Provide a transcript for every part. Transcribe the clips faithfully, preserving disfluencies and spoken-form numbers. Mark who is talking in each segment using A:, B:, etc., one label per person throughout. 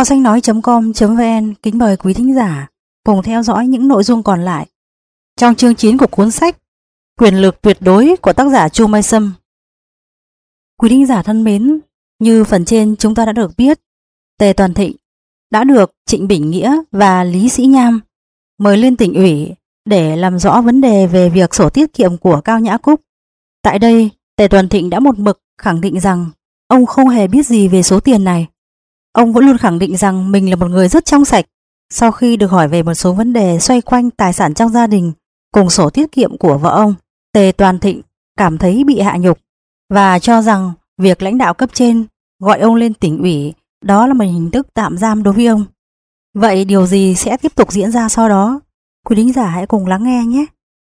A: Kho sách nói chấm com chấm vn kính mời quý thính giả cùng theo dõi những nội dung còn lại trong chương chín của cuốn sách Quyền lực tuyệt đối của tác giả Chu Mai Sâm. Quý thính giả thân mến, như phần trên chúng ta đã được biết, Tề Toàn Thịnh đã được Trịnh Bỉnh Nghĩa và Lý Sĩ Nham mời lên tỉnh ủy để làm rõ vấn đề về việc sổ tiết kiệm của Cao Nhã Cúc. Tại đây, Tề Toàn Thịnh đã một mực khẳng định rằng ông không hề biết gì về số tiền này. Ông vẫn luôn khẳng định rằng mình là một người rất trong sạch. Sau khi được hỏi về một số vấn đề xoay quanh tài sản trong gia đình cùng sổ tiết kiệm của vợ ông, Tề Toàn Thịnh cảm thấy bị hạ nhục và cho rằng việc lãnh đạo cấp trên gọi ông lên tỉnh ủy đó là một hình thức tạm giam đối với ông. Vậy điều gì sẽ tiếp tục diễn ra sau đó? Quý thính giả hãy cùng lắng nghe nhé.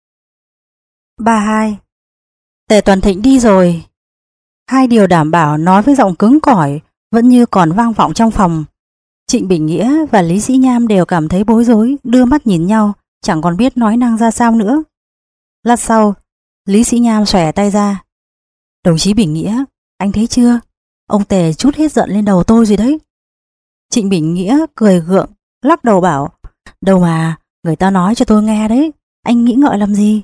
A: ba hai. Tề Toàn Thịnh đi rồi. Hai điều đảm bảo nói với giọng cứng cỏi vẫn như còn vang vọng trong phòng. Trịnh Bỉnh Nghĩa và Lý Sĩ Nham đều cảm thấy bối rối, đưa mắt nhìn nhau, chẳng còn biết nói năng ra sao nữa. Lát sau, Lý Sĩ Nham xòe tay ra. Đồng chí Bỉnh Nghĩa, anh thấy chưa? Ông Tề trút hết giận lên đầu tôi rồi đấy. Trịnh Bỉnh Nghĩa cười gượng, lắc đầu bảo, đâu mà, người ta nói cho tôi nghe đấy, anh nghĩ ngợi làm gì?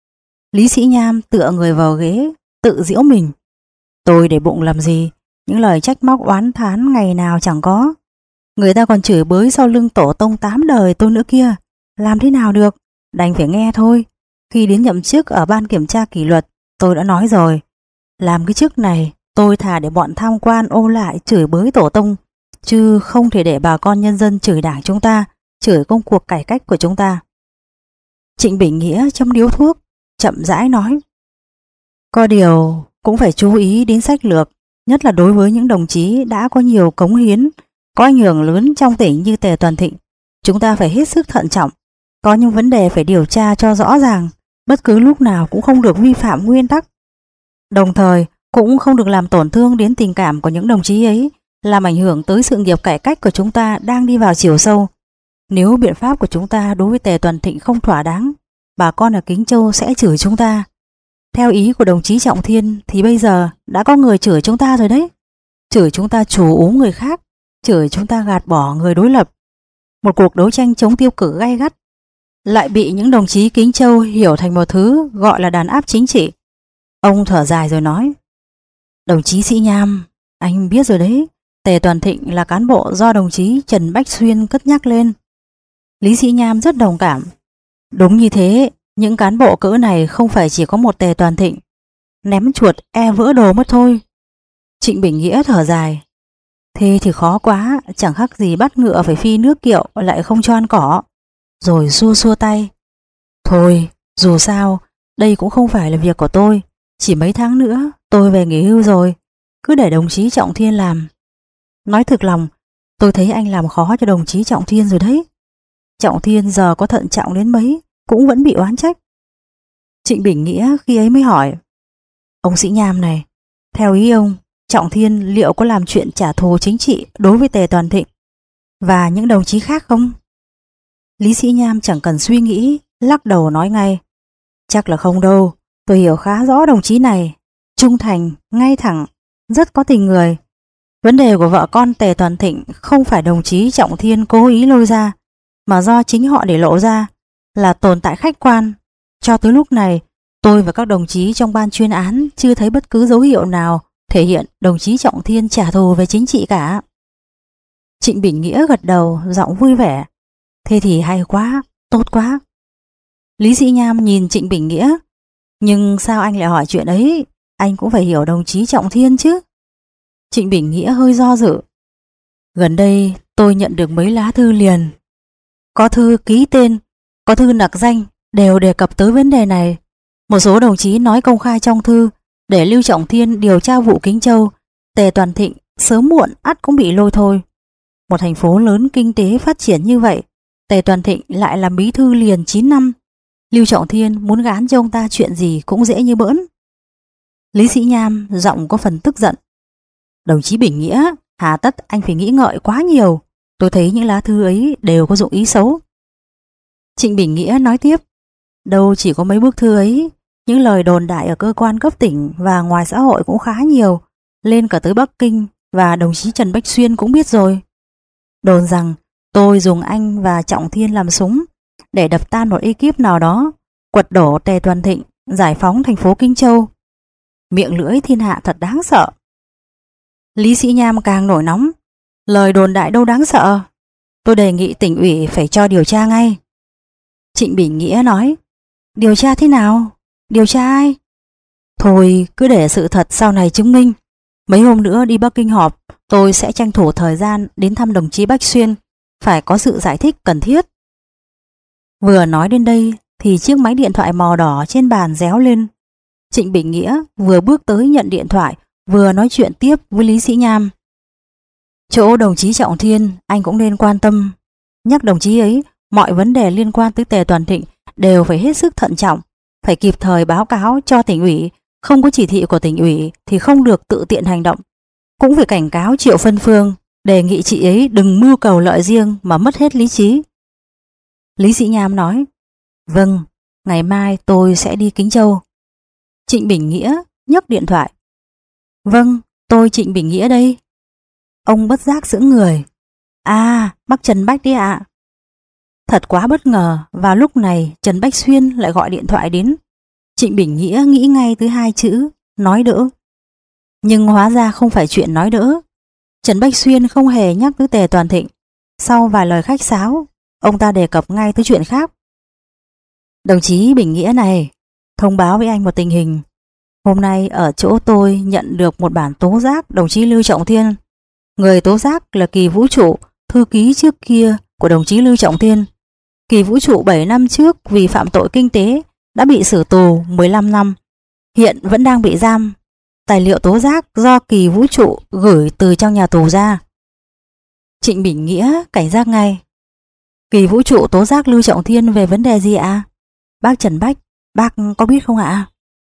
A: Lý Sĩ Nham tựa người vào ghế, tự giễu mình. Tôi để bụng làm gì, những lời trách móc oán thán ngày nào chẳng có. Người ta còn chửi bới sau lưng tổ tông tám đời tôi nữa kia, làm thế nào được, đành phải nghe thôi. Khi đến nhậm chức ở ban kiểm tra kỷ luật, tôi đã nói rồi, làm cái chức này tôi thà để bọn tham quan ô lại chửi bới tổ tông, chứ không thể để bà con nhân dân chửi đảng chúng ta, chửi công cuộc cải cách của chúng ta. Trịnh Bỉnh Nghĩa châm điếu thuốc, chậm rãi nói, có điều cũng phải chú ý đến sách lược, nhất là đối với những đồng chí đã có nhiều cống hiến, có ảnh hưởng lớn trong tỉnh như Tề Toàn Thịnh. Chúng ta phải hết sức thận trọng, có những vấn đề phải điều tra cho rõ ràng, bất cứ lúc nào cũng không được vi phạm nguyên tắc. Đồng thời cũng không được làm tổn thương đến tình cảm của những đồng chí ấy, làm ảnh hưởng tới sự nghiệp cải cách của chúng ta đang đi vào chiều sâu. Nếu biện pháp của chúng ta đối với Tề Toàn Thịnh không thỏa đáng, bà con ở Kính Châu sẽ chửi chúng ta. Theo ý của đồng chí Trọng Thiên thì bây giờ đã có người chửi chúng ta rồi đấy. Chửi chúng ta chủ ú người khác, chửi chúng ta gạt bỏ người đối lập. Một cuộc đấu tranh chống tiêu cực gay gắt lại bị những đồng chí Kính Châu hiểu thành một thứ gọi là đàn áp chính trị. Ông thở dài rồi nói, đồng chí Sĩ Nham, anh biết rồi đấy, Tề Toàn Thịnh là cán bộ do đồng chí Trần Bách Xuyên cất nhắc lên. Lý Sĩ Nham rất đồng cảm. Đúng như thế, những cán bộ cỡ này không phải chỉ có một Tề Toàn Thịnh, ném chuột e vỡ đồ mất thôi. Trịnh Bỉnh Nghĩa thở dài, thế thì khó quá, chẳng khác gì bắt ngựa phải phi nước kiệu lại không cho ăn cỏ. Rồi xua xua tay, thôi dù sao đây cũng không phải là việc của tôi, chỉ mấy tháng nữa tôi về nghỉ hưu rồi, cứ để đồng chí Trọng Thiên làm. Nói thực lòng, tôi thấy anh làm khó cho đồng chí Trọng Thiên rồi đấy. Trọng Thiên giờ có thận trọng đến mấy cũng vẫn bị oán trách. Trịnh Bỉnh Nghĩa khi ấy mới hỏi, ông Sĩ Nham này, theo ý ông, Trọng Thiên liệu có làm chuyện trả thù chính trị đối với Tề Toàn Thịnh và những đồng chí khác không? Lý Sĩ Nham chẳng cần suy nghĩ, lắc đầu nói ngay, chắc là không đâu, tôi hiểu khá rõ đồng chí này, trung thành, ngay thẳng, rất có tình người. Vấn đề của vợ con Tề Toàn Thịnh không phải đồng chí Trọng Thiên cố ý lôi ra, mà do chính họ để lộ ra, là tồn tại khách quan. Cho tới lúc này, tôi và các đồng chí trong ban chuyên án chưa thấy bất cứ dấu hiệu nào thể hiện đồng chí Trọng Thiên trả thù về chính trị cả. Trịnh Bỉnh Nghĩa gật đầu, giọng vui vẻ, thế thì hay quá, tốt quá. Lý Sĩ Nham nhìn Trịnh Bỉnh Nghĩa, nhưng sao anh lại hỏi chuyện ấy, anh cũng phải hiểu đồng chí Trọng Thiên chứ. Trịnh Bỉnh Nghĩa hơi do dự, gần đây tôi nhận được mấy lá thư liền, có thư ký tên, có thư nặc danh, đều đề cập tới vấn đề này. Một số đồng chí nói công khai trong thư để Lưu Trọng Thiên điều tra vụ Kính Châu, Tề Toàn Thịnh sớm muộn ắt cũng bị lôi thôi. Một thành phố lớn kinh tế phát triển như vậy, Tề Toàn Thịnh lại làm bí thư liền chín năm, Lưu Trọng Thiên muốn gán cho ông ta chuyện gì cũng dễ như bỡn. Lý Sĩ Nham giọng có phần tức giận, đồng chí Bỉnh Nghĩa, hà tất anh phải nghĩ ngợi quá nhiều, tôi thấy những lá thư ấy đều có dụng ý xấu. Trịnh Bỉnh Nghĩa nói tiếp, đâu chỉ có mấy bức thư ấy, những lời đồn đại ở cơ quan cấp tỉnh và ngoài xã hội cũng khá nhiều, lên cả tới Bắc Kinh, và đồng chí Trần Bách Xuyên cũng biết rồi. Đồn rằng tôi dùng anh và Trọng Thiên làm súng để đập tan một ekip nào đó, quật đổ Tề Toàn Thịnh, giải phóng thành phố Kinh Châu. Miệng lưỡi thiên hạ thật đáng sợ. Lý Sĩ Nham càng nổi nóng. Lời đồn đại đâu đáng sợ. Tôi đề nghị tỉnh ủy phải cho điều tra ngay. Trịnh Bình Nghĩa nói, điều tra thế nào? Điều tra ai? Thôi cứ để sự thật sau này chứng minh. Mấy hôm nữa đi Bắc Kinh họp, tôi sẽ tranh thủ thời gian đến thăm đồng chí Bách Xuyên. Phải có sự giải thích cần thiết. Vừa nói đến đây thì chiếc máy điện thoại màu đỏ trên bàn réo lên. Trịnh Bình Nghĩa vừa bước tới nhận điện thoại, vừa nói chuyện tiếp với Lý Sĩ Nham. Chỗ đồng chí Trọng Thiên anh cũng nên quan tâm. Nhắc đồng chí ấy, mọi vấn đề liên quan tới Tề Toàn Thịnh đều phải hết sức thận trọng, phải kịp thời báo cáo cho tỉnh ủy. Không có chỉ thị của tỉnh ủy thì không được tự tiện hành động. Cũng phải cảnh cáo Triệu Phân Phương, đề nghị chị ấy đừng mưu cầu lợi riêng mà mất hết lý trí. Lý Sĩ Nham nói, vâng, ngày mai tôi sẽ đi Kính Châu. Trịnh Bình Nghĩa nhấc điện thoại. Vâng, tôi Trịnh Bình Nghĩa đây. Ông bất giác sững người. À, bác Trần Bách đấy ạ. Thật quá bất ngờ, vào lúc này Trần Bách Xuyên lại gọi điện thoại đến. Trịnh Bình Nghĩa nghĩ ngay tới hai chữ, nói đỡ. Nhưng hóa ra không phải chuyện nói đỡ. Trần Bách Xuyên không hề nhắc tới Tề Toàn Thịnh. Sau vài lời khách sáo, ông ta đề cập ngay tới chuyện khác. Đồng chí Bình Nghĩa này, thông báo với anh một tình hình. Hôm nay ở chỗ tôi nhận được một bản tố giác đồng chí Lưu Trọng Thiên. Người tố giác là Kỳ Vũ Trụ, thư ký trước kia của đồng chí Lưu Trọng Thiên. Kỳ Vũ Trụ bảy năm trước vì phạm tội kinh tế đã bị xử tù mười lăm năm. Hiện vẫn đang bị giam. Tài liệu tố giác do Kỳ Vũ Trụ gửi từ trong nhà tù ra. Trịnh Bình Nghĩa cảnh giác ngay. Kỳ Vũ Trụ tố giác Lưu Trọng Thiên về vấn đề gì ạ? Bác Trần Bách, bác có biết không ạ?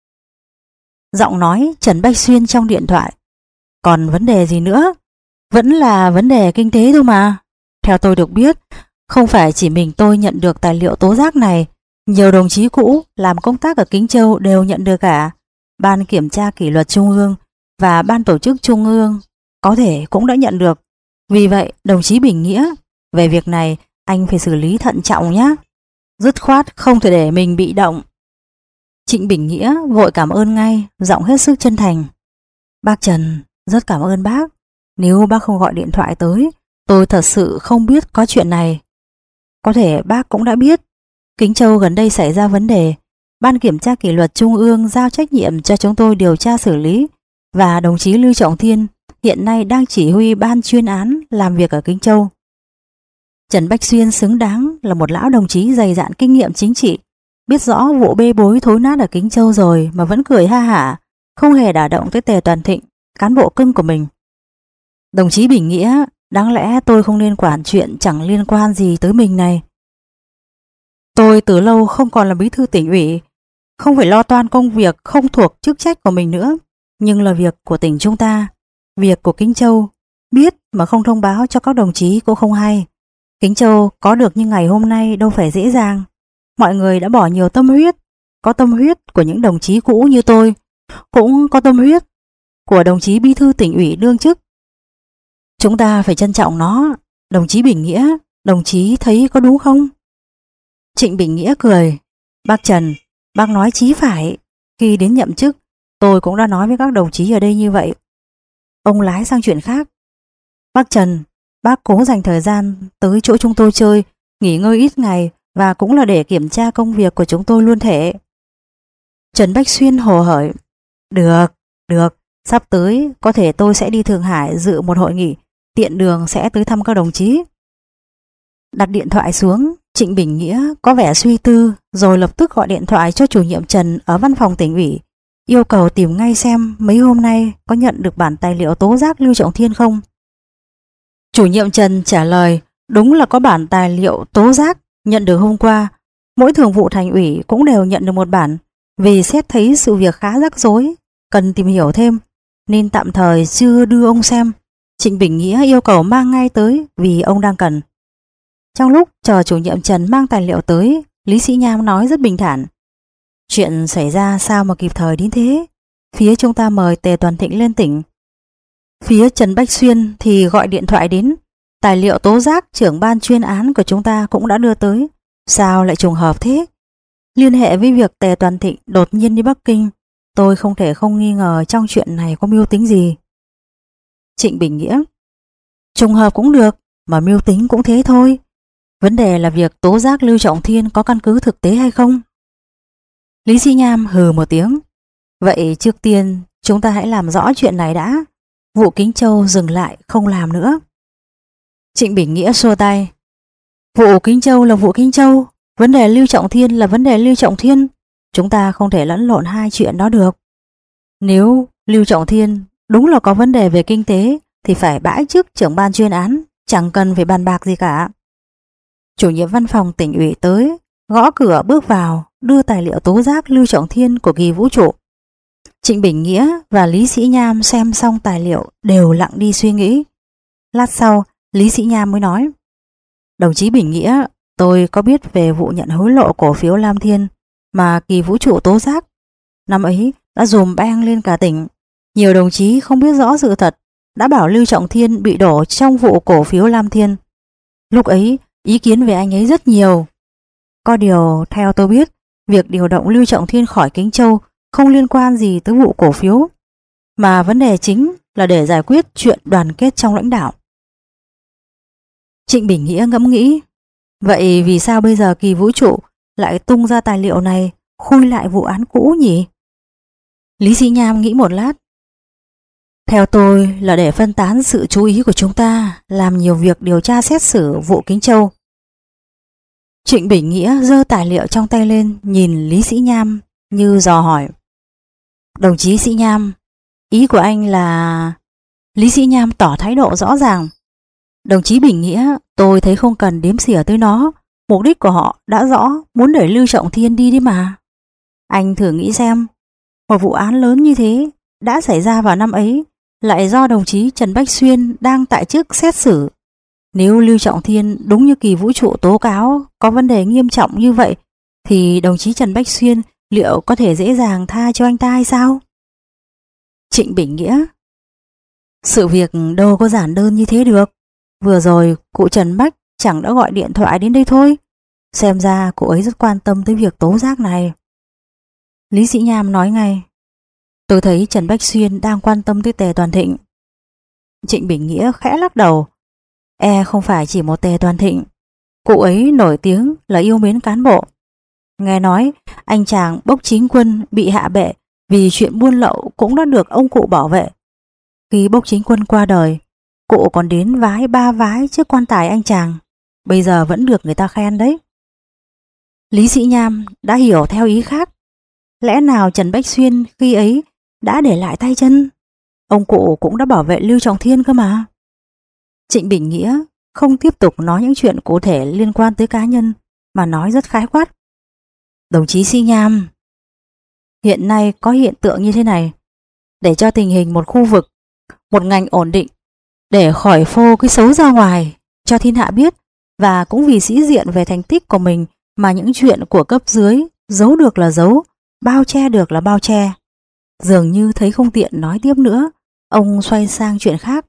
A: Giọng nói Trần Bách Xuyên trong điện thoại. Còn vấn đề gì nữa? Vẫn là vấn đề kinh tế thôi mà. Theo tôi được biết, không phải chỉ mình tôi nhận được tài liệu tố giác này. Nhiều đồng chí cũ làm công tác ở Kính Châu đều nhận được cả. Ban Kiểm tra Kỷ luật Trung ương và Ban Tổ chức Trung ương có thể cũng đã nhận được. Vì vậy, đồng chí Bình Nghĩa, về việc này anh phải xử lý thận trọng nhé. Dứt khoát không thể để mình bị động. Trịnh Bình Nghĩa vội cảm ơn ngay, giọng hết sức chân thành. Bác Trần, rất cảm ơn bác. Nếu bác không gọi điện thoại tới, tôi thật sự không biết có chuyện này. Có thể bác cũng đã biết, Kính Châu gần đây xảy ra vấn đề. Ban Kiểm tra Kỷ luật Trung ương giao trách nhiệm cho chúng tôi điều tra xử lý, và đồng chí Lưu Trọng Thiên hiện nay đang chỉ huy ban chuyên án làm việc ở Kính Châu. Trần Bách Xuyên xứng đáng là một lão đồng chí dày dạn kinh nghiệm chính trị, biết rõ vụ bê bối thối nát ở Kính Châu rồi mà vẫn cười ha hả, không hề đả động tới Tề Toàn Thịnh, cán bộ cưng của mình. Đồng chí Bình Nghĩa, đáng lẽ tôi không nên quản chuyện chẳng liên quan gì tới mình này. Tôi từ lâu không còn là bí thư tỉnh ủy, không phải lo toan công việc không thuộc chức trách của mình nữa, nhưng là việc của tỉnh chúng ta, việc của Kính Châu, biết mà không thông báo cho các đồng chí cũng không hay. Kính Châu có được như ngày hôm nay đâu phải dễ dàng. Mọi người đã bỏ nhiều tâm huyết, có tâm huyết của những đồng chí cũ như tôi, cũng có tâm huyết của đồng chí bí thư tỉnh ủy đương chức. Chúng ta phải trân trọng nó. Đồng chí Bình Nghĩa, đồng chí thấy có đúng không? Trịnh Bình Nghĩa cười. Bác Trần, bác nói chí phải. Khi đến nhậm chức, tôi cũng đã nói với các đồng chí ở đây như vậy. Ông lái sang chuyện khác. Bác Trần, bác cố dành thời gian tới chỗ chúng tôi chơi, nghỉ ngơi ít ngày, và cũng là để kiểm tra công việc của chúng tôi luôn thể. Trần Bách Xuyên hồ hởi. Được, được, sắp tới có thể tôi sẽ đi Thượng Hải dự một hội nghị, tiện đường sẽ tới thăm các đồng chí. Đặt điện thoại xuống, Trịnh Bình Nghĩa có vẻ suy tư, rồi lập tức gọi điện thoại cho chủ nhiệm Trần ở văn phòng tỉnh ủy, yêu cầu tìm ngay xem mấy hôm nay có nhận được bản tài liệu tố giác Lưu Trọng Thiên không. Chủ nhiệm Trần trả lời đúng là có bản tài liệu tố giác nhận được hôm qua. Mỗi thường vụ thành ủy cũng đều nhận được một bản, vì xét thấy sự việc khá rắc rối, cần tìm hiểu thêm, nên tạm thời chưa đưa ông xem. Trịnh Bình Nghĩa yêu cầu mang ngay tới vì ông đang cần. Trong lúc chờ chủ nhiệm Trần mang tài liệu tới, Lý Sĩ Nham nói rất bình thản. Chuyện xảy ra sao mà kịp thời đến thế? Phía chúng ta mời Tề Toàn Thịnh lên tỉnh. Phía Trần Bách Xuyên thì gọi điện thoại đến. Tài liệu tố giác trưởng ban chuyên án của chúng ta cũng đã đưa tới. Sao lại trùng hợp thế? Liên hệ với việc Tề Toàn Thịnh đột nhiên đi Bắc Kinh, tôi không thể không nghi ngờ trong chuyện này có mưu tính gì. Trịnh Bình Nghĩa: Trùng hợp cũng được, mà mưu tính cũng thế thôi. Vấn đề là việc tố giác Lưu Trọng Thiên có căn cứ thực tế hay không? Lý Sĩ Nham hừ một tiếng: Vậy trước tiên chúng ta hãy làm rõ chuyện này đã. Vụ Kính Châu dừng lại, không làm nữa. Trịnh Bình Nghĩa xua tay: Vụ Kính Châu là vụ Kính Châu, vấn đề Lưu Trọng Thiên là vấn đề Lưu Trọng Thiên. Chúng ta không thể lẫn lộn hai chuyện đó được. Nếu Lưu Trọng Thiên đúng là có vấn đề về kinh tế thì phải bãi chức trưởng ban chuyên án, chẳng cần phải bàn bạc gì cả. Chủ nhiệm văn phòng tỉnh ủy tới, gõ cửa bước vào, đưa tài liệu tố giác Lưu Trọng Thiên của Kỳ Vũ Trụ. Trịnh Bình Nghĩa và Lý Sĩ Nham xem xong tài liệu đều lặng đi suy nghĩ. Lát sau, Lý Sĩ Nham mới nói: Đồng chí Bình Nghĩa, tôi có biết về vụ nhận hối lộ cổ phiếu Lam Thiên mà Kỳ Vũ Trụ tố giác. Năm ấy đã dùm beng lên cả tỉnh. Nhiều đồng chí không biết rõ sự thật đã bảo Lưu Trọng Thiên bị đổ trong vụ cổ phiếu Lam Thiên. Lúc ấy ý kiến về anh ấy rất nhiều. Có điều theo tôi biết, việc điều động Lưu Trọng Thiên khỏi Kính Châu không liên quan gì tới vụ cổ phiếu, mà vấn đề chính là để giải quyết chuyện đoàn kết trong lãnh đạo. Trịnh Bình Nghĩa ngẫm nghĩ: Vậy vì sao bây giờ Kỳ Vũ Trụ lại tung ra tài liệu này khui lại vụ án cũ nhỉ? Lý Sĩ Nham nghĩ một lát: Theo tôi là để phân tán sự chú ý của chúng ta, làm nhiều việc điều tra xét xử vụ Kính Châu. Trịnh Bình Nghĩa giơ tài liệu trong tay lên, nhìn Lý Sĩ Nham như dò hỏi: Đồng chí Sĩ Nham, ý của anh là... Lý Sĩ Nham tỏ thái độ rõ ràng: Đồng chí Bình Nghĩa, tôi thấy không cần đếm xỉa tới nó. Mục đích của họ đã rõ, muốn đẩy Lưu Trọng Thiên đi đi mà. Anh thử nghĩ xem, một vụ án lớn như thế đã xảy ra vào năm ấy, lại do đồng chí Trần Bách Xuyên đang tại chức xét xử. Nếu Lưu Trọng Thiên đúng như Kỳ Vũ Trụ tố cáo có vấn đề nghiêm trọng như vậy, thì đồng chí Trần Bách Xuyên liệu có thể dễ dàng tha cho anh ta hay sao? Trịnh Bình Nghĩa: Sự việc đâu có giản đơn như thế được. Vừa rồi cụ Trần Bách chẳng đã gọi điện thoại đến đây thôi. Xem ra cụ ấy rất quan tâm tới việc tố giác này. Lý Sĩ Nham nói ngay: Tôi thấy Trần Bách Xuyên đang quan tâm tới Tề Toàn Thịnh. Trịnh Bình Nghĩa khẽ lắc đầu: E không phải chỉ một Tề Toàn Thịnh. Cụ ấy nổi tiếng là yêu mến cán bộ. Nghe nói anh chàng Bốc Chính Quân bị hạ bệ vì chuyện buôn lậu cũng đã được ông cụ bảo vệ. Khi Bốc Chính Quân qua đời, cụ còn đến vái ba vái trước quan tài anh chàng. Bây giờ vẫn được người ta khen đấy. Lý Sĩ Nham đã hiểu theo ý khác. Lẽ nào Trần Bách Xuyên khi ấy đã để lại tay chân? Ông cụ cũng đã bảo vệ Lưu Trọng Thiên cơ mà. Trịnh Bình Nghĩa không tiếp tục nói những chuyện cụ thể liên quan tới cá nhân, mà nói rất khái quát: Đồng chí Sĩ Nham, hiện nay có hiện tượng như thế này. Để cho tình hình một khu vực, một ngành ổn định, để khỏi phô cái xấu ra ngoài cho thiên hạ biết, và cũng vì sĩ diện về thành tích của mình mà những chuyện của cấp dưới giấu được là giấu, bao che được là bao che. Dường như thấy không tiện nói tiếp nữa, ông xoay sang chuyện khác.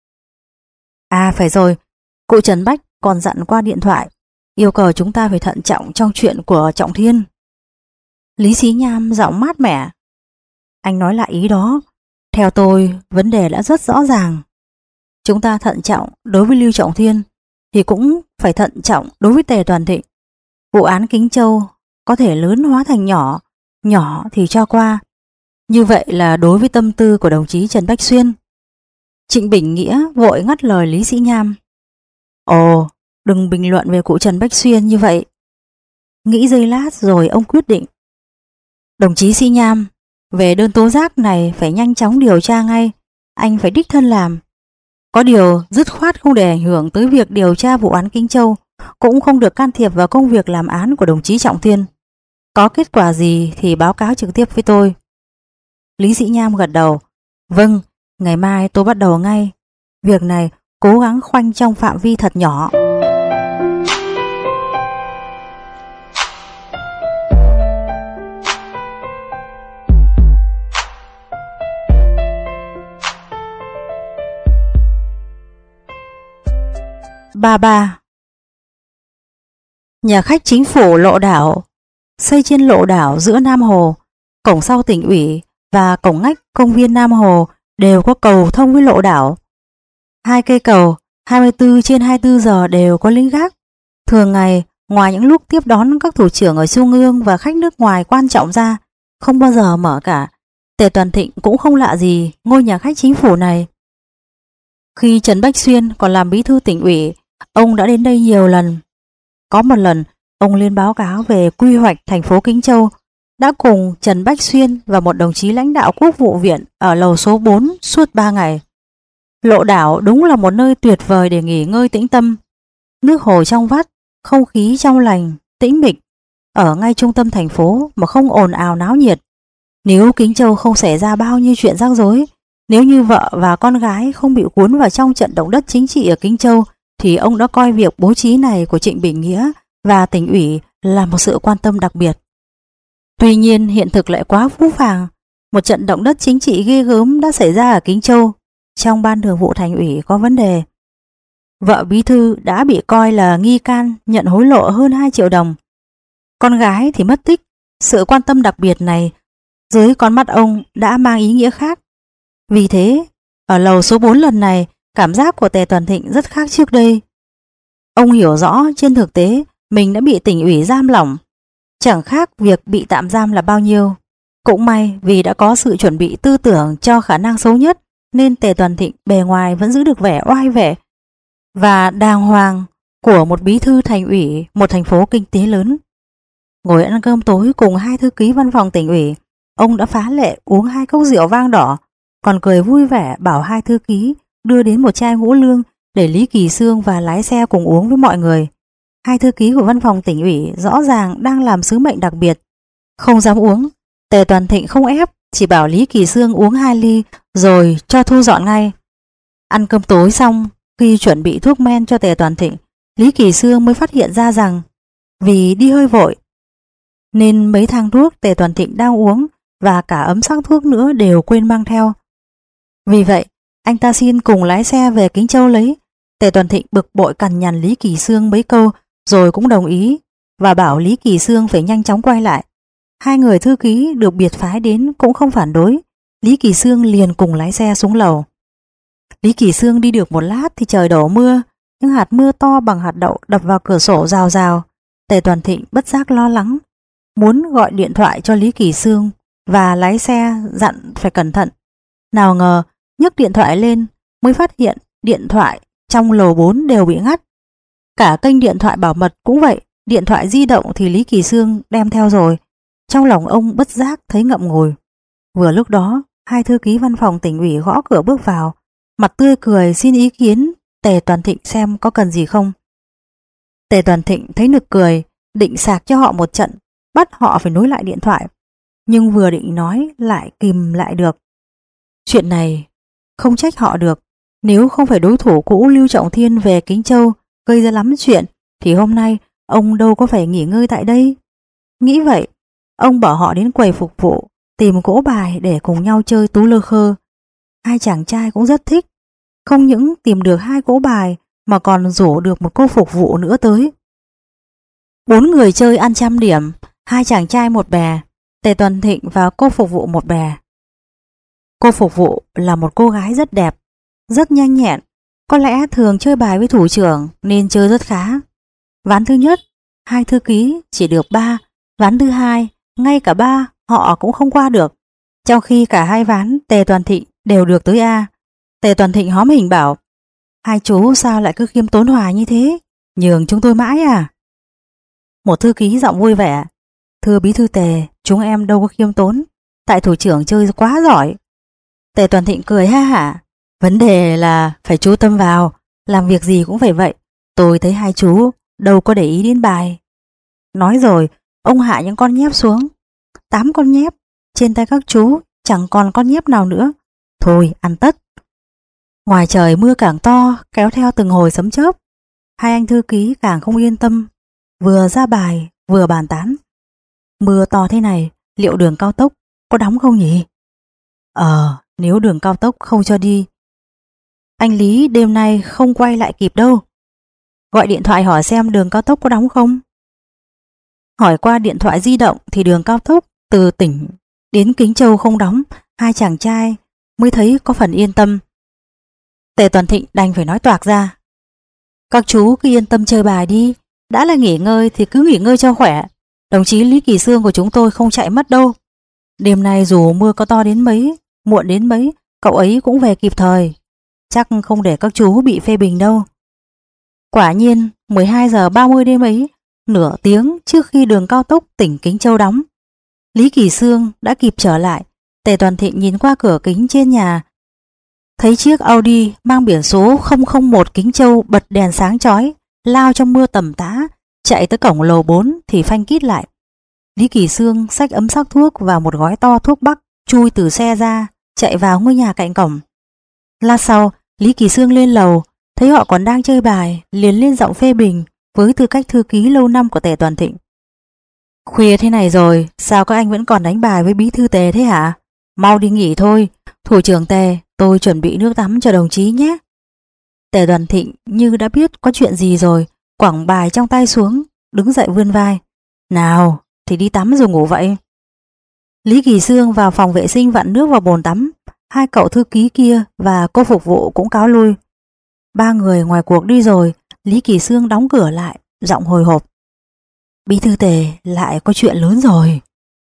A: À phải rồi, cụ Trần Bách còn dặn qua điện thoại, yêu cầu chúng ta phải thận trọng trong chuyện của Trọng Thiên. Lý Sĩ Nham giọng mát mẻ: Anh nói lại ý đó. Theo tôi, vấn đề đã rất rõ ràng. Chúng ta thận trọng đối với Lưu Trọng Thiên thì cũng phải thận trọng đối với Tề Toàn Thịnh. Vụ án Kính Châu có thể lớn hóa thành nhỏ, nhỏ thì cho qua. Như vậy là đối với tâm tư của đồng chí Trần Bách Xuyên. Trịnh Bình Nghĩa vội ngắt lời Lý Sĩ Nham: Ồ, đừng bình luận về cụ Trần Bách Xuyên như vậy. Nghĩ giây lát rồi ông quyết định: Đồng chí Sĩ Nham, về đơn tố giác này phải nhanh chóng điều tra ngay. Anh phải đích thân làm. Có điều dứt khoát không để ảnh hưởng tới việc điều tra vụ án Kính Châu, cũng không được can thiệp vào công việc làm án của đồng chí Trọng Thiên. Có kết quả gì thì báo cáo trực tiếp với tôi. Lý Sĩ Nham gật đầu: Vâng, ngày mai tôi bắt đầu ngay. Việc này cố gắng khoanh trong phạm vi thật nhỏ. ba ba. Nhà khách chính phủ Lộ Đảo xây trên lộ đảo giữa Nam Hồ, cổng sau tỉnh ủy và cổng ngách công viên Nam Hồ đều có cầu thông với lộ đảo. Hai cây cầu hai mươi tư trên hai mươi tư giờ đều có lính gác. Thường ngày, ngoài những lúc tiếp đón các thủ trưởng ở trung ương và khách nước ngoài quan trọng ra, không bao giờ mở cả. Tề Toàn Thịnh cũng không lạ gì ngôi nhà khách chính phủ này. Khi Trần Bách Xuyên còn làm bí thư tỉnh ủy, ông đã đến đây nhiều lần. Có một lần, ông lên báo cáo về quy hoạch thành phố Kinh Châu, đã cùng Trần Bách Xuyên và một đồng chí lãnh đạo Quốc vụ viện ở lầu số bốn suốt ba ngày. Lộ đảo đúng là một nơi tuyệt vời để nghỉ ngơi tĩnh tâm. Nước hồ trong vắt, không khí trong lành, tĩnh mịch, ở ngay trung tâm thành phố mà không ồn ào náo nhiệt. Nếu Kinh Châu không xảy ra bao nhiêu chuyện rắc rối, nếu như vợ và con gái không bị cuốn vào trong trận động đất chính trị ở Kinh Châu, thì ông đã coi việc bố trí này của Trịnh Bình Nghĩa và tỉnh ủy là một sự quan tâm đặc biệt. Tuy nhiên hiện thực lại quá phũ phàng. Một trận động đất chính trị ghê gớm đã xảy ra ở Kinh Châu. Trong ban thường vụ thành ủy có vấn đề. Vợ bí thư đã bị coi là nghi can nhận hối lộ hơn hai triệu đồng. Con gái thì mất tích. Sự quan tâm đặc biệt này dưới con mắt ông đã mang ý nghĩa khác. Vì thế, ở lầu số bốn lần này, cảm giác của Tề Toàn Thịnh rất khác trước đây. Ông hiểu rõ trên thực tế mình đã bị tỉnh ủy giam lỏng, chẳng khác việc bị tạm giam là bao nhiêu. Cũng may vì đã có sự chuẩn bị tư tưởng cho khả năng xấu nhất, nên Tề Toàn Thịnh bề ngoài vẫn giữ được vẻ oai vệ và đàng hoàng của một bí thư thành ủy một thành phố kinh tế lớn. Ngồi ăn cơm tối cùng hai thư ký văn phòng tỉnh ủy, ông đã phá lệ uống hai cốc rượu vang đỏ, còn cười vui vẻ bảo hai thư ký đưa đến một chai ngũ lương để Lý Kỳ Xương và lái xe cùng uống với mọi người. Hai thư ký của văn phòng tỉnh ủy rõ ràng đang làm sứ mệnh đặc biệt, không dám uống. Tề Toàn Thịnh không ép, chỉ bảo Lý Kỳ Xương uống hai ly rồi cho thu dọn ngay. Ăn cơm tối xong, khi chuẩn bị thuốc men cho Tề Toàn Thịnh, Lý Kỳ Xương mới phát hiện ra rằng vì đi hơi vội nên mấy thang thuốc Tề Toàn Thịnh đang uống và cả ấm sắc thuốc nữa đều quên mang theo. Vì vậy, anh ta xin cùng lái xe về Kinh Châu lấy. Tề Toàn Thịnh bực bội cằn nhằn Lý Kỳ Xương mấy câu rồi cũng đồng ý và bảo Lý Kỳ Xương phải nhanh chóng quay lại. Hai người thư ký được biệt phái đến cũng không phản đối. Lý Kỳ Xương liền cùng lái xe xuống lầu. Lý Kỳ Xương đi được một lát thì trời đổ mưa, những hạt mưa to bằng hạt đậu đập vào cửa sổ rào rào. Tề Toàn Thịnh bất giác lo lắng, muốn gọi điện thoại cho Lý Kỳ Xương và lái xe dặn phải cẩn thận. Nào ngờ nhấc điện thoại lên mới phát hiện điện thoại trong lầu bốn đều bị ngắt. Cả kênh điện thoại bảo mật cũng vậy, điện thoại di động thì Lý Kỳ Xương đem theo rồi. Trong lòng ông bất giác thấy ngậm ngùi. Vừa lúc đó, hai thư ký văn phòng tỉnh ủy gõ cửa bước vào, mặt tươi cười xin ý kiến Tề Toàn Thịnh xem có cần gì không. Tề Toàn Thịnh thấy nực cười, định sạc cho họ một trận, bắt họ phải nối lại điện thoại. Nhưng vừa định nói lại kìm lại được. Chuyện này không trách họ được. Nếu không phải đối thủ cũ Lưu Trọng Thiên về Kinh Châu gây ra lắm chuyện, thì hôm nay ông đâu có phải nghỉ ngơi tại đây. Nghĩ vậy, ông bảo họ đến quầy phục vụ tìm cỗ bài để cùng nhau chơi tú lơ khơ. Hai chàng trai cũng rất thích. Không những tìm được hai cỗ bài mà còn rủ được một cô phục vụ nữa tới. Bốn người chơi ăn trăm điểm, hai chàng trai một bè, Tề Toàn Thịnh và cô phục vụ một bè. Cô phục vụ là một cô gái rất đẹp, rất nhanh nhẹn, có lẽ thường chơi bài với thủ trưởng nên chơi rất khá. Ván thứ nhất, hai thư ký chỉ được ba, ván thứ hai, ngay cả ba họ cũng không qua được. Trong khi cả hai ván Tề Toàn Thịnh đều được tới A. Tề Toàn Thịnh hóm hình bảo: hai chú sao lại cứ khiêm tốn hoài như thế, nhường chúng tôi mãi à? Một thư ký giọng vui vẻ: thưa bí thư Tề, chúng em đâu có khiêm tốn, tại thủ trưởng chơi quá giỏi. Tề Toàn Thịnh cười ha hả: vấn đề là phải chú tâm vào, làm việc gì cũng phải vậy, tôi thấy hai chú đâu có để ý đến bài. Nói rồi, ông hạ những con nhép xuống. Tám con nhép, trên tay các chú chẳng còn con nhép nào nữa. Thôi, ăn tất. Ngoài trời mưa càng to, kéo theo từng hồi sấm chớp. Hai anh thư ký càng không yên tâm, vừa ra bài, vừa bàn tán. Mưa to thế này, liệu đường cao tốc có đóng không nhỉ? Ờ, nếu đường cao tốc không cho đi, anh Lý đêm nay không quay lại kịp đâu. gọi điện thoại hỏi xem đường cao tốc có đóng không. Hỏi qua điện thoại di động thì đường cao tốc từ tỉnh đến Kính Châu không đóng. Hai chàng trai mới thấy có phần yên tâm. Tề Toàn Thịnh đành phải nói toạc ra: các chú cứ yên tâm chơi bài đi, đã là nghỉ ngơi thì cứ nghỉ ngơi cho khỏe. Đồng chí Lý Kỳ Xương của chúng tôi không chạy mất đâu. Đêm nay dù mưa có to đến mấy, muộn đến mấy, cậu ấy cũng về kịp thời. Chắc không để các chú bị phê bình đâu. Quả nhiên mười hai giờ ba mươi đêm ấy, nửa tiếng trước khi đường cao tốc tỉnh Kính Châu đóng, Lý Kỳ Xương đã kịp trở lại. Tề Toàn Thịnh nhìn qua cửa kính trên nhà, thấy chiếc Audi mang biển số không không một Kính Châu bật đèn sáng chói, lao trong mưa tầm tã, chạy tới cổng lầu bốn thì phanh kít lại. Lý Kỳ Xương xách ấm sắc thuốc và một gói to thuốc bắc, chui từ xe ra, chạy vào ngôi nhà cạnh cổng. Lát sau, Lý Kỳ Xương lên lầu, thấy họ còn đang chơi bài, liền lên giọng phê bình với tư cách thư ký lâu năm của Tề Toàn Thịnh: khuya thế này rồi, sao các anh vẫn còn đánh bài với bí thư Tề thế hả? Mau đi nghỉ thôi, thủ trưởng Tề, tôi chuẩn bị nước tắm cho đồng chí nhé. Tề Toàn Thịnh như đã biết có chuyện gì rồi, quẳng bài trong tay xuống, đứng dậy vươn vai: nào thì đi tắm rồi ngủ vậy. Lý Kỳ Xương vào phòng vệ sinh vặn nước vào bồn tắm. Hai cậu thư ký kia và cô phục vụ cũng cáo lui. Ba người ngoài cuộc đi rồi, Lý Kỳ Xương đóng cửa lại, giọng hồi hộp: bí thư Tề lại có chuyện lớn rồi.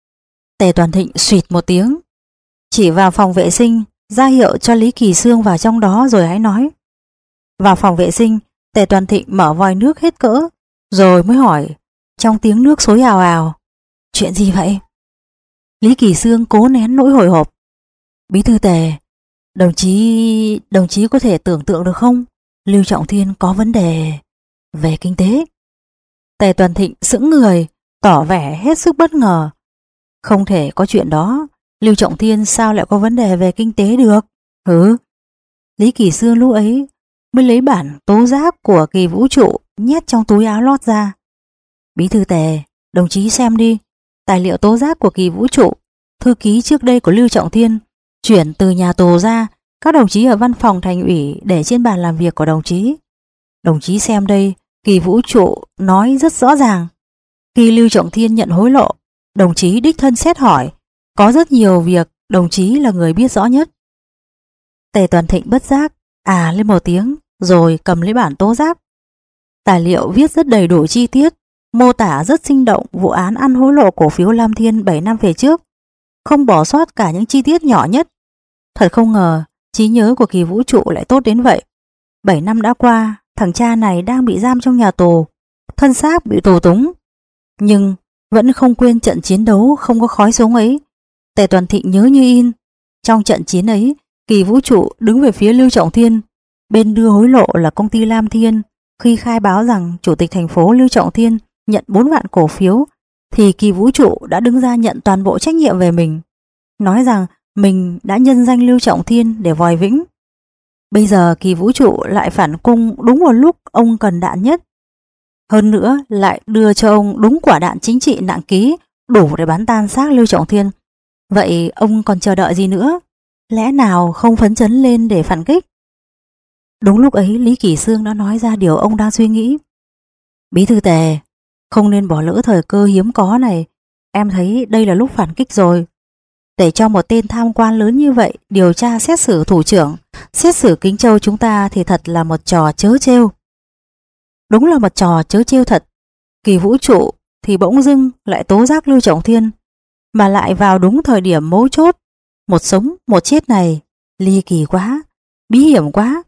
A: Tề Toàn Thịnh suýt một tiếng, chỉ vào phòng vệ sinh, ra hiệu cho Lý Kỳ Xương vào trong đó rồi hãy nói. Vào phòng vệ sinh, Tề Toàn Thịnh mở vòi nước hết cỡ, rồi mới hỏi trong tiếng nước xối ào ào: chuyện gì vậy? Lý Kỳ Xương cố nén nỗi hồi hộp: bí thư Tề, đồng chí đồng chí có thể tưởng tượng được không? Lưu Trọng Thiên có vấn đề về kinh tế. Tề Toàn Thịnh sững người, tỏ vẻ hết sức bất ngờ. Không thể có chuyện đó, Lưu Trọng Thiên sao lại có vấn đề về kinh tế được? Hứ. Lý Kỳ Xương lúc ấy mới lấy bản tố giác của Kỳ Vũ Trụ nhét trong túi áo lót ra. Bí thư Tề, đồng chí xem đi, tài liệu tố giác của Kỳ Vũ Trụ, thư ký trước đây của Lưu Trọng Thiên, chuyển từ nhà tù ra, các đồng chí ở văn phòng thành ủy để trên bàn làm việc của đồng chí. Đồng chí xem đây, Kỳ Vũ Trụ nói rất rõ ràng. Khi Lưu Trọng Thiên nhận hối lộ, đồng chí đích thân xét hỏi, có rất nhiều việc đồng chí là người biết rõ nhất. Tề Toàn Thịnh bất giác à lên một tiếng, rồi cầm lấy bản tố giác. Tài liệu viết rất đầy đủ chi tiết, mô tả rất sinh động vụ án ăn hối lộ cổ phiếu Lam Thiên bảy năm về trước, không bỏ sót cả những chi tiết nhỏ nhất. Thật không ngờ trí nhớ của Kỳ Vũ Trụ lại tốt đến vậy. bảy năm đã qua, thằng cha này đang bị giam trong nhà tù, thân xác bị tù túng, nhưng vẫn không quên trận chiến đấu không có khói súng ấy. Tề Toàn Thịnh nhớ như in. Trong trận chiến ấy, Kỳ Vũ Trụ đứng về phía Lưu Trọng Thiên, bên đưa hối lộ là công ty Lam Thiên. Khi khai báo rằng chủ tịch thành phố Lưu Trọng Thiên nhận bốn vạn cổ phiếu, thì Kỳ Vũ Trụ đã đứng ra nhận toàn bộ trách nhiệm về mình, nói rằng mình đã nhân danh Lưu Trọng Thiên để vòi vĩnh. Bây giờ Kỳ Vũ Trụ lại phản cung đúng vào lúc ông cần đạn nhất. Hơn nữa lại đưa cho ông đúng quả đạn chính trị nặng ký, đủ để bắn tan xác Lưu Trọng Thiên. Vậy ông còn chờ đợi gì nữa? Lẽ nào không phấn chấn lên để phản kích? Đúng lúc ấy Lý Kỳ Xương đã nói ra điều ông đang suy nghĩ. Bí thư Tề, không nên bỏ lỡ thời cơ hiếm có này. Em thấy đây là lúc phản kích rồi. Để cho một tên tham quan lớn như vậy điều tra xét xử thủ trưởng, xét xử Kính Châu chúng ta thì thật là một trò trớ trêu. Đúng là một trò trớ trêu thật. Kỳ Vũ Trụ thì bỗng dưng lại tố giác Lưu Trọng Thiên, mà lại vào đúng thời điểm mấu chốt. Một sống một chết này, ly kỳ quá, bí hiểm quá.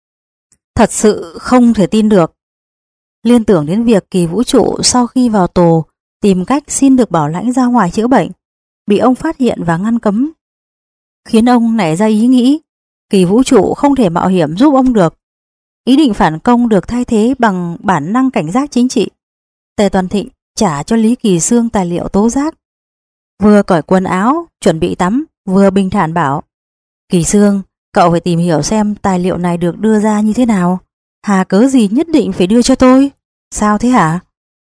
A: Thật sự không thể tin được. Liên tưởng đến việc Kỳ Vũ Trụ sau khi vào tù tìm cách xin được bảo lãnh ra ngoài chữa bệnh, bị ông phát hiện và ngăn cấm, khiến ông nảy ra ý nghĩ Kỳ Vũ Trụ không thể mạo hiểm giúp ông được. Ý định phản công được thay thế bằng bản năng cảnh giác chính trị. Tề Toàn Thịnh trả cho Lý Kỳ Xương tài liệu tố giác, vừa cởi quần áo chuẩn bị tắm, vừa bình thản bảo: Kỳ Xương, cậu phải tìm hiểu xem tài liệu này được đưa ra như thế nào. Hà cớ gì nhất định phải đưa cho tôi? Sao thế hả?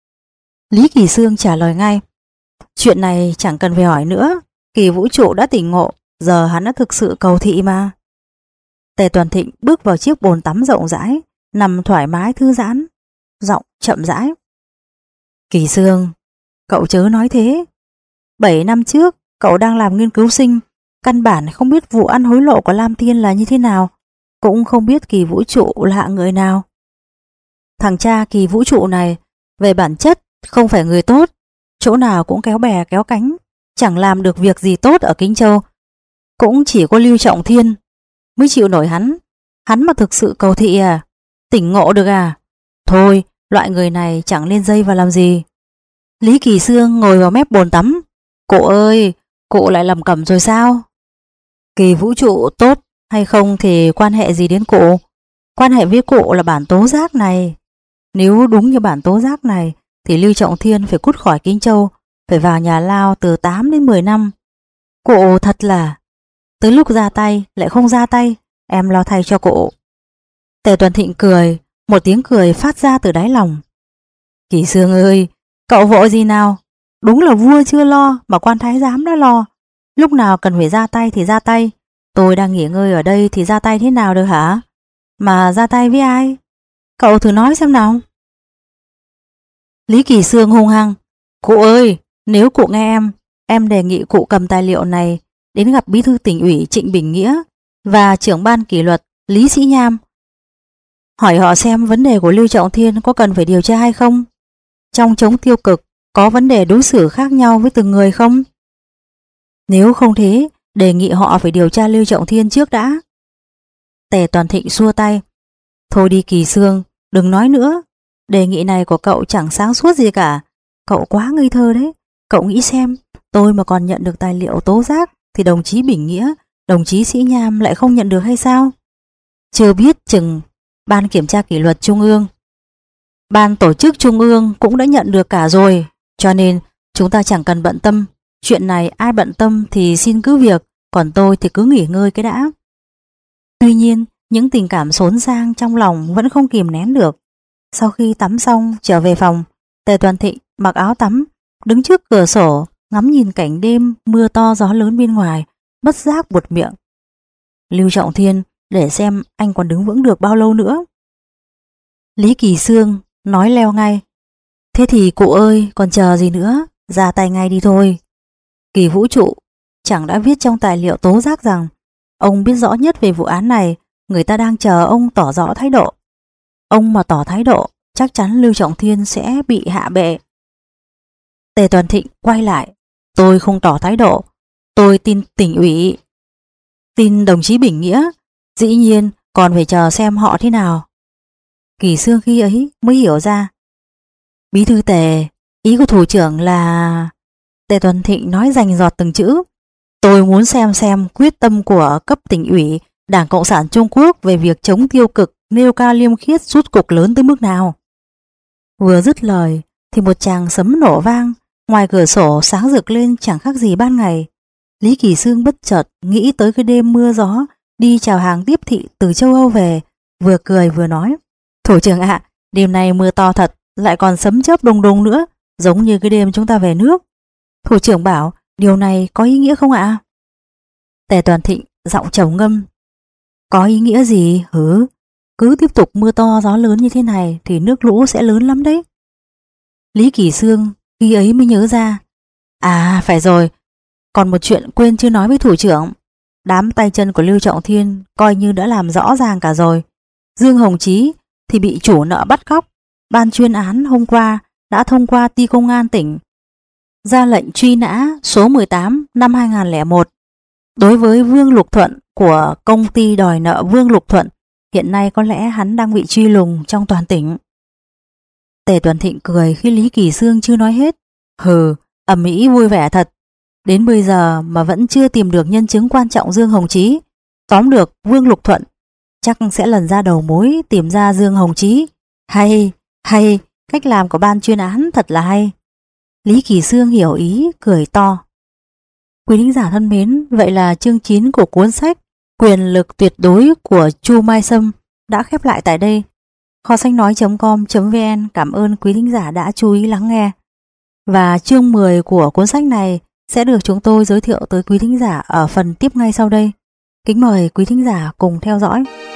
A: Lý Kỳ Xương trả lời ngay: chuyện này chẳng cần phải hỏi nữa. Kỳ Vũ Trụ đã tỉnh ngộ, giờ hắn đã thực sự cầu thị mà. Tề Toàn Thịnh bước vào chiếc bồn tắm rộng rãi, nằm thoải mái thư giãn. giọng chậm rãi. Kỳ Sương, cậu chớ nói thế. Bảy năm trước, cậu đang làm nghiên cứu sinh, căn bản không biết vụ ăn hối lộ của Lam Thiên là như thế nào, cũng không biết Kỳ Vũ Trụ là hạng người nào. Thằng cha Kỳ Vũ Trụ này, về bản chất không phải người tốt, chỗ nào cũng kéo bè kéo cánh, chẳng làm được việc gì tốt ở Kinh Châu. Cũng chỉ có Lưu Trọng Thiên mới chịu nổi hắn. Hắn mà thực sự cầu thị à? Tỉnh ngộ được à? Thôi, loại người này chẳng lên dây vào làm gì. Lý Kỳ Sương ngồi vào mép bồn tắm. Cụ ơi, cụ lại lầm cẩm rồi sao? Kỳ Vũ Trụ tốt hay không thì quan hệ gì đến cụ? Quan hệ với cụ là bản tố giác này. Nếu đúng như bản tố giác này thì Lưu Trọng Thiên phải cút khỏi Kinh Châu, phải vào nhà lao từ tám đến mười năm. Cụ thật là tới lúc ra tay lại không ra tay, em lo thay cho cụ. Tề Tuần Thịnh cười, một tiếng cười phát ra từ đáy lòng. Kỳ Sương ơi, cậu vội gì nào? Đúng là vua chưa lo mà quan thái giám đã lo. Lúc nào cần phải ra tay thì ra tay. Tôi đang nghỉ ngơi ở đây thì ra tay thế nào được hả? Mà ra tay với ai? Cậu thử nói xem nào. Lý Kỳ Sương hung hăng. Cụ ơi, nếu cụ nghe em, em đề nghị cụ cầm tài liệu này đến gặp bí thư tỉnh ủy Trịnh Bình Nghĩa và trưởng ban kỷ luật Lý Sĩ Nham. Hỏi họ xem vấn đề của Lưu Trọng Thiên có cần phải điều tra hay không? Trong chống tiêu cực có vấn đề đối xử khác nhau với từng người không? Nếu không thế, đề nghị họ phải điều tra Lưu Trọng Thiên trước đã. Tề Toàn Thịnh xua tay. Thôi đi Kỳ Sương, đừng nói nữa. Đề nghị này của cậu chẳng sáng suốt gì cả. Cậu quá ngây thơ đấy. Cậu nghĩ xem, tôi mà còn nhận được tài liệu tố giác thì đồng chí Bình Nghĩa, đồng chí Sĩ Nham lại không nhận được hay sao? Chưa biết chừng Ban Kiểm tra Kỷ luật Trung ương, Ban Tổ chức Trung ương cũng đã nhận được cả rồi. Cho nên chúng ta chẳng cần bận tâm. Chuyện này ai bận tâm thì xin cứ việc, còn tôi thì cứ nghỉ ngơi cái đã. Tuy nhiên, những tình cảm xốn sang trong lòng vẫn không kìm nén được. Sau khi tắm xong trở về phòng, Tề Toàn Thịnh mặc áo tắm, đứng trước cửa sổ ngắm nhìn cảnh đêm mưa to gió lớn bên ngoài, bất giác buột miệng. Lưu Trọng Thiên, để xem anh còn đứng vững được bao lâu nữa. Lý Kỳ Sương nói leo ngay. Thế thì cụ ơi, còn chờ gì nữa, ra tay ngay đi thôi. Kỳ Vũ Trụ chẳng đã viết trong tài liệu tố giác rằng ông biết rõ nhất về vụ án này, người ta đang chờ ông tỏ rõ thái độ. Ông mà tỏ thái độ, chắc chắn Lưu Trọng Thiên sẽ bị hạ bệ. Tề Toàn Thịnh quay lại. Tôi không tỏ thái độ, tôi tin tỉnh ủy, tin đồng chí Bình Nghĩa, dĩ nhiên còn phải chờ xem họ thế nào. Kỳ Sương khi ấy mới hiểu ra. Bí thư Tề, ý của thủ trưởng là... Tề Toàn Thịnh nói rành rọt từng chữ. Tôi muốn xem xem quyết tâm của cấp tỉnh ủy Đảng Cộng sản Trung Quốc về việc chống tiêu cực, nêu cao liêm khiết rút cục lớn tới mức nào. Vừa dứt lời thì một tràng sấm nổ vang, ngoài cửa sổ sáng rực lên chẳng khác gì ban ngày. Lý Kỳ Sương bất chợt nghĩ tới cái đêm mưa gió đi chào hàng tiếp thị từ châu Âu về, vừa cười vừa nói. Thủ trưởng ạ, đêm nay mưa to thật, lại còn sấm chớp đùng đùng nữa, giống như cái đêm chúng ta về nước. Thủ trưởng bảo điều này có ý nghĩa không ạ? Tề Toàn Thịnh giọng trầm ngâm. Có ý nghĩa gì hứ? Cứ tiếp tục mưa to gió lớn như thế này thì nước lũ sẽ lớn lắm đấy. Lý Kỳ Sương khi ấy mới nhớ ra. À phải rồi, còn một chuyện quên chưa nói với thủ trưởng. Đám tay chân của Lưu Trọng Thiên coi như đã làm rõ ràng cả rồi. Dương Hồng Chí thì bị chủ nợ bắt cóc. Ban chuyên án hôm qua đã thông qua ty công an tỉnh ra lệnh truy nã số mười tám năm hai nghìn không trăm lẻ một đối với Vương Lục Thuận của công ty đòi nợ Vương Lục Thuận. Hiện nay có lẽ hắn đang bị truy lùng trong toàn tỉnh. Tề Tuần Thịnh cười khi Lý Kỳ Sương chưa nói hết. Hừ, ầm ĩ vui vẻ thật. Đến bây giờ mà vẫn chưa tìm được nhân chứng quan trọng Dương Hồng Chí. Tóm được Vương Lục Thuận, chắc sẽ lần ra đầu mối tìm ra Dương Hồng Chí. Hay, hay, cách làm của ban chuyên án thật là hay. Lý Kỳ Sương hiểu ý, cười to. Quý thính giả thân mến, vậy là chương chín của cuốn sách Quyền lực tuyệt đối của Chu Mai Sâm đã khép lại tại đây. Kho sách nói chấm com chấm vn cảm ơn quý thính giả đã chú ý lắng nghe. Và chương mười của cuốn sách này sẽ được chúng tôi giới thiệu tới quý thính giả ở phần tiếp ngay sau đây. Kính mời quý thính giả cùng theo dõi.